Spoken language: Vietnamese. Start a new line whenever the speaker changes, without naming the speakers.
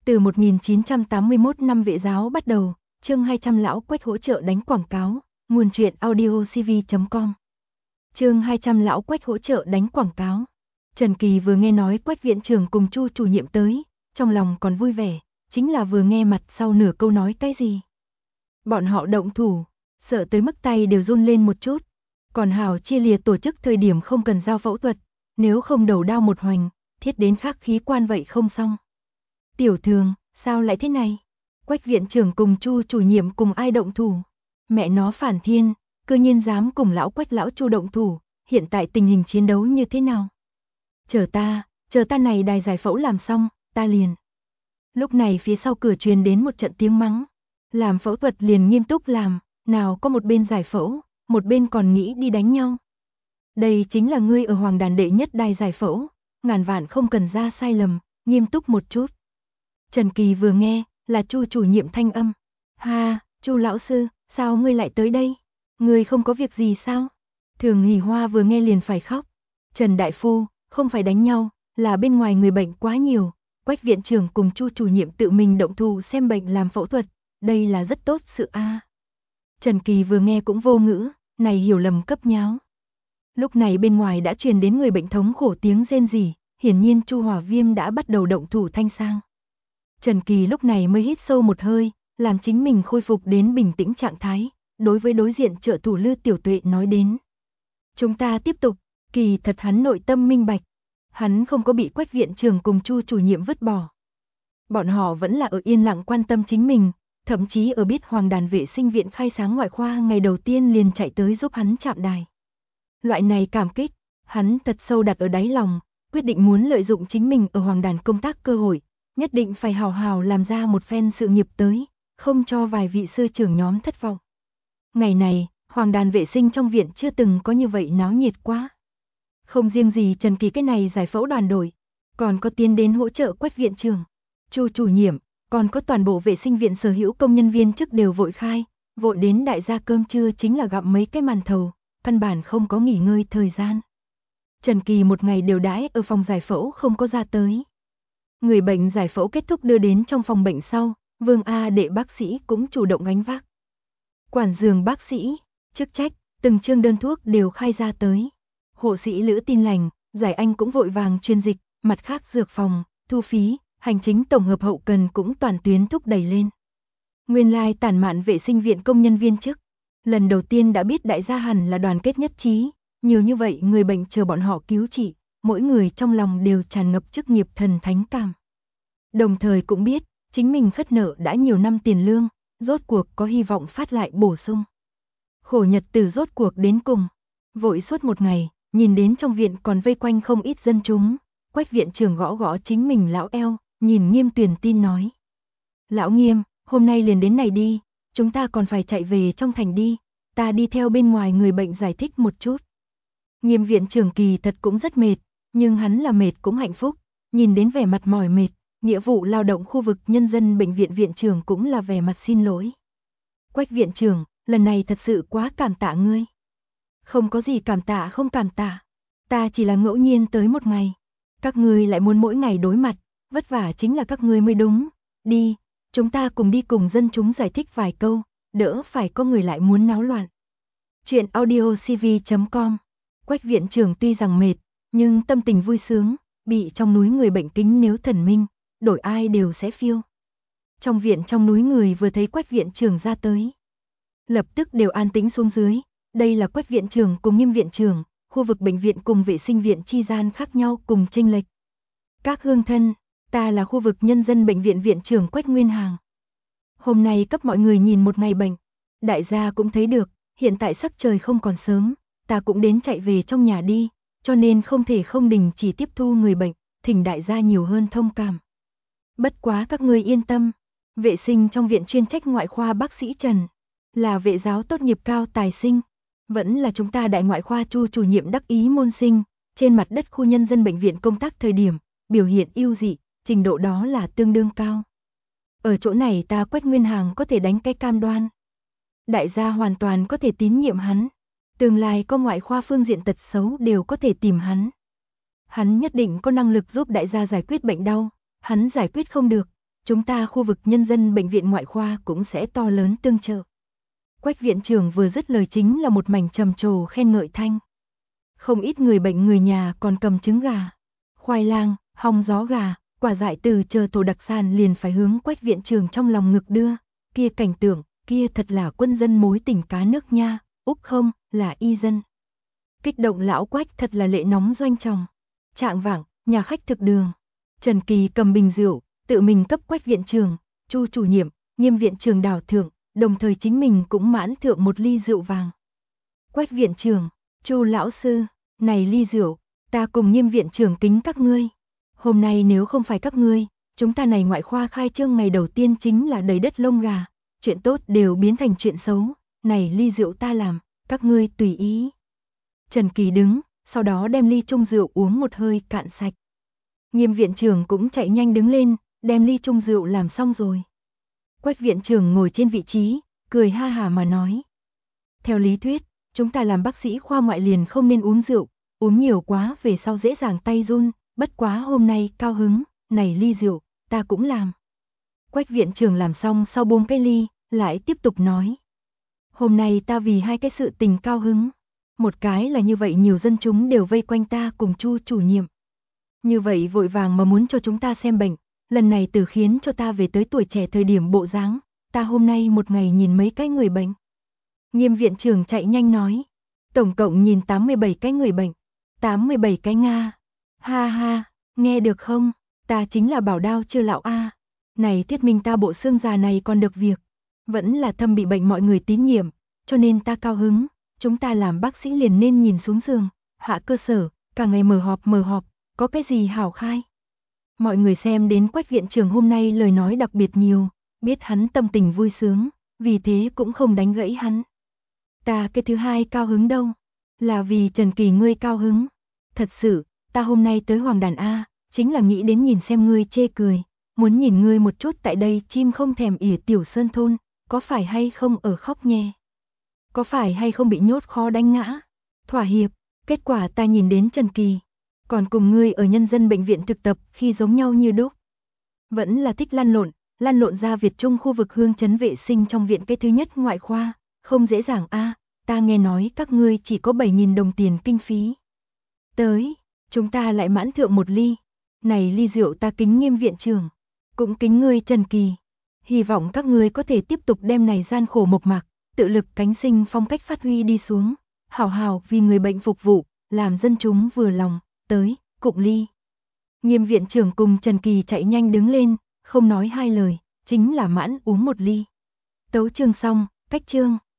Từ 1981 năm Vệ giáo bắt đầu, chương 200 Lão Quách hỗ trợ đánh quảng cáo, nguồn truyện audiocv.com. Chương 200 Lão Quách hỗ trợ đánh quảng cáo. Trần Kỳ vừa nghe nói Quách viện trưởng cùng Chu chủ nhiệm tới, trong lòng còn vui vẻ, chính là vừa nghe mặt sau nửa câu nói cái gì. Bọn họ động thủ, sợ tới mức tay đều run lên một chút. Còn hảo chia lìa tổ chức thời điểm không cần giao phẫu thuật, nếu không đầu đao một hoành, thiết đến khắc khí quan vậy không xong. Tiểu Thường, sao lại thế này? Quách viện trưởng cùng Chu chủ nhiệm cùng ai động thủ? Mẹ nó phản thiên, cư nhiên dám cùng lão Quách lão Chu động thủ, hiện tại tình hình chiến đấu như thế nào? Chờ ta này đài giải phẫu làm xong, ta liền. Lúc này phía sau cửa truyền đến một trận tiếng mắng. Làm phẫu thuật liền nghiêm túc làm, nào có một bên giải phẫu, một bên còn nghĩ đi đánh nhau. Đây chính là ngươi ở Hoàng Đàn đệ nhất đài giải phẫu, ngàn vạn không cần ra sai lầm, nghiêm túc một chút. Trần Kỳ vừa nghe, là Chu chủ nhiệm thanh âm. Ha, Chu lão sư, sao ngươi lại tới đây? Ngươi không có việc gì sao? Thường Hỉ Hoa vừa nghe liền phải khóc. Trần đại phu, không phải đánh nhau, là bên ngoài người bệnh quá nhiều. Quách viện trưởng cùng Chu chủ nhiệm tự mình động thủ xem bệnh làm phẫu thuật, đây là rất tốt sự a. Trần Kỳ vừa nghe cũng vô ngữ, này hiểu lầm cấp nháo. Lúc này bên ngoài đã truyền đến người bệnh thống khổ tiếng rên rỉ, hiển nhiên Chu Hỏa Viêm đã bắt đầu động thủ thanh sang. Trần Kỳ lúc này mới hít sâu một hơi, làm chính mình khôi phục đến bình tĩnh trạng thái, đối với đối diện trợ thủ Lư Tiểu Tuệ nói đến. Chúng ta tiếp tục, kỳ thật hắn nội tâm minh bạch, hắn không có bị Quách viện trưởng cùng Chu chủ nhiệm vứt bỏ. Bọn họ vẫn là ở yên lặng quan tâm chính mình, thậm chí ở biết Hoàng Đàn vệ sinh viện khai sáng ngoại khoa ngày đầu tiên liền chạy tới giúp hắn chạm đài. Loại này cảm kích, hắn thật sâu đặt ở đáy lòng, quyết định muốn lợi dụng chính mình ở Hoàng Đàn công tác cơ hội, nhất định phải hào hào làm ra một phen sự nghiệp tới, không cho vài vị sư trưởng nhóm thất vọng. Ngày này, Hoàng Đàn vệ sinh trong viện chưa từng có như vậy náo nhiệt quá. Không riêng gì Trần Kỳ cái này giải phẫu đoàn đội, còn có tiến đến hỗ trợ Quách viện trưởng, Chu chủ nhiệm, còn có toàn bộ vệ sinh viện sở hữu công nhân viên chức đều vội khai, vội đến đại gia cơm trưa chính là gặm mấy cái màn thầu, căn bản không có nghỉ ngơi thời gian. Trần Kỳ một ngày đều đãi ở phòng giải phẫu không có ra tới. Người bệnh giải phẫu kết thúc đưa đến trong phòng bệnh sau, Vương A Đệ bác sĩ cũng chủ động gánh vác. Quản giường bác sĩ, chức trách, từng chương đơn thuốc đều khai ra tới. Hộ sĩ Lữ Tin Lành, Giải Anh cũng vội vàng chuyên dịch, mặt khác dược phòng, thu phí, hành chính tổng hợp hậu cần cũng toàn tuyến thúc đẩy lên. Nguyên lai tản mạn vệ sinh viện công nhân viên chức, lần đầu tiên đã biết đại gia hẳn là đoàn kết nhất trí, nhiều như vậy người bệnh chờ bọn họ cứu trị, mỗi người trong lòng đều tràn ngập chức nghiệp thần thánh cảm. Đồng thời cũng biết, chính mình khất nợ đã nhiều năm tiền lương, rốt cuộc có hy vọng phát lại bổ sung. Khổ nhật từ rốt cuộc đến cùng, vội suốt một ngày, nhìn đến trong viện còn vây quanh không ít dân chúng, Quách viện trưởng gõ gõ chính mình lão eo, nhìn Nghiêm Tuyền tin nói. Lão Nghiêm, hôm nay liền đến này đi, chúng ta còn phải chạy về trong thành đi, ta đi theo bên ngoài người bệnh giải thích một chút. Nghiêm viện trưởng kỳ thật cũng rất mệt, nhưng hắn là mệt cũng hạnh phúc, nhìn đến vẻ mặt mỏi mệt, nghĩa vụ lao động khu vực nhân dân bệnh viện viện trưởng cũng là vẻ mặt xin lỗi. Quách viện trưởng, lần này thật sự quá cảm tạ ngươi. Không có gì cảm tạ không cảm tạ, ta chỉ là ngẫu nhiên tới một ngày, các ngươi lại muốn mỗi ngày đối mặt, vất vả chính là các ngươi mới đúng. Đi, chúng ta cùng đi cùng dân chúng giải thích vài câu, đỡ phải có người lại muốn náo loạn. Chuyện audiocv.com. Quách viện trưởng tuy rằng mệt, nhưng tâm tình vui sướng, bị trong núi người bệnh kính nếu thần minh, đổi ai đều sẽ phiêu. Trong viện trong núi người vừa thấy Quách viện trưởng ra tới, lập tức đều an tĩnh xuống dưới. Đây là Quách viện trưởng cùng Nghiêm viện trưởng, khu vực bệnh viện cùng vệ sinh viện chi gian khác nhau cùng chênh lệch. Các hương thân, ta là khu vực nhân dân bệnh viện viện trưởng Quách Nguyên Hàng. Hôm nay cấp mọi người nhìn một ngày bệnh, đại gia cũng thấy được, hiện tại sắc trời không còn sớm, ta cũng đến chạy về trong nhà đi, cho nên không thể không đình chỉ tiếp thu người bệnh, thỉnh đại gia nhiều hơn thông cảm. Bất quá các ngươi yên tâm, vệ sinh trong viện chuyên trách ngoại khoa bác sĩ Trần, là vệ giáo tốt nghiệp cao tài sinh, vẫn là chúng ta đại ngoại khoa Chu chủ nhiệm đắc ý môn sinh, trên mặt đất khu nhân dân bệnh viện công tác thời điểm, biểu hiện ưu dị, trình độ đó là tương đương cao. Ở chỗ này ta Quách Nguyên Hàng có thể đánh cái cam đoan. Đại gia hoàn toàn có thể tín nhiệm hắn, tương lai có ngoại khoa phương diện tật xấu đều có thể tìm hắn. Hắn nhất định có năng lực giúp đại gia giải quyết bệnh đau, hắn giải quyết không được, chúng ta khu vực nhân dân bệnh viện ngoại khoa cũng sẽ to lớn tương trợ. Quách viện trưởng vừa dứt lời chính là một mảnh trầm trồ khen ngợi thanh. Không ít người bệnh người nhà còn cầm trứng gà, khoai lang, hong gió gà, quả dại từ chờ tổ đặc sản liền phải hướng Quách viện trưởng trong lòng ngực đưa. Kia cảnh tượng, kia thật là quân dân mối tình cá nước nha, Úc không, là y dân. Kích động lão Quách thật là lệ nóng doanh tròng. Trạng vạng, nhà khách thực đường. Trần Kỳ cầm bình rượu, tự mình cấp Quách viện trưởng, Chu chủ nhiệm, Nghiêm viện trưởng đảo thưởng, đồng thời chính mình cũng mãn thượng một ly rượu vàng. Quách viện trưởng, Chu lão sư, này ly rượu, ta cùng Nghiêm viện trưởng kính các ngươi. Hôm nay nếu không phải các ngươi, chúng ta này ngoại khoa khai trương ngày đầu tiên chính là đầy đất lông gà, chuyện tốt đều biến thành chuyện xấu, này ly rượu ta làm, các ngươi tùy ý. Trần Kỳ đứng, sau đó đem ly chung rượu uống một hơi cạn sạch. Nghiêm viện trưởng cũng chạy nhanh đứng lên, đem ly chung rượu làm xong rồi. Quách viện trưởng ngồi trên vị trí, cười ha hả mà nói. Theo lý thuyết, chúng ta làm bác sĩ khoa ngoại liền không nên uống rượu, uống nhiều quá về sau dễ dàng tay run, bất quá hôm nay cao hứng, này ly rượu, ta cũng làm. Quách viện trưởng làm xong sau buông cái ly, lại tiếp tục nói. Hôm nay ta vì hai cái sự tình cao hứng. Một cái là như vậy nhiều dân chúng đều vây quanh ta cùng Chu chủ nhiệm. Như vậy vội vàng mà muốn cho chúng ta xem bệnh, lần này từ khiến cho ta về tới tuổi trẻ thời điểm bộ dáng, ta hôm nay một ngày nhìn mấy cái người bệnh. Nghiêm viện trưởng chạy nhanh nói, tổng cộng nhìn 87 cái người bệnh, 87 cái Nga. Ha ha, nghe được không, ta chính là bảo đao chưa lão a. Này thuyết minh ta bộ xương già này còn được việc, vẫn là thâm bị bệnh mọi người tín nhiệm, cho nên ta cao hứng, chúng ta làm bác sĩ liền nên nhìn xuống giường, hạ cơ sở, cả ngày mở họp, có cái gì hảo khai. Mọi người xem đến Quách viện trưởng hôm nay lời nói đặc biệt nhiều, biết hắn tâm tình vui sướng, vì thế cũng không đánh gãy hắn. Ta cái thứ hai cao hứng đâu, là vì Trần Kỳ ngươi cao hứng. Thật sự, ta hôm nay tới Hoàng Đàn A, chính là nghĩ đến nhìn xem ngươi chê cười, muốn nhìn ngươi một chút tại đây chim không thèm ỉa tiểu sơn thôn, có phải hay không ở khóc nhè. Có phải hay không bị nhốt khó đánh ngã, thỏa hiệp, kết quả ta nhìn đến Trần Kỳ, còn cùng ngươi ở nhân dân bệnh viện thực tập khi giống nhau như đúc. Vẫn là thích lăn lộn ra Việt Trung khu vực hương chấn vệ sinh trong viện cái thứ nhất ngoại khoa, không dễ dàng a. Ta nghe nói các ngươi chỉ có 7.000 đồng tiền kinh phí. Tới, chúng ta lại mãn thượng một ly. Này ly rượu ta kính Nghiêm viện trưởng, cũng kính ngươi Trần Kỳ. Hy vọng các ngươi có thể tiếp tục đem này gian khổ mộc mạc, tự lực cánh sinh phong cách phát huy đi xuống, hảo hảo vì người bệnh phục vụ, làm dân chúng vừa lòng. Tới, cụng ly. Nghiêm viện trưởng cùng Trần Kỳ chạy nhanh đứng lên, không nói hai lời, chính là mãn uống một ly. Tấu chương xong, cách chương.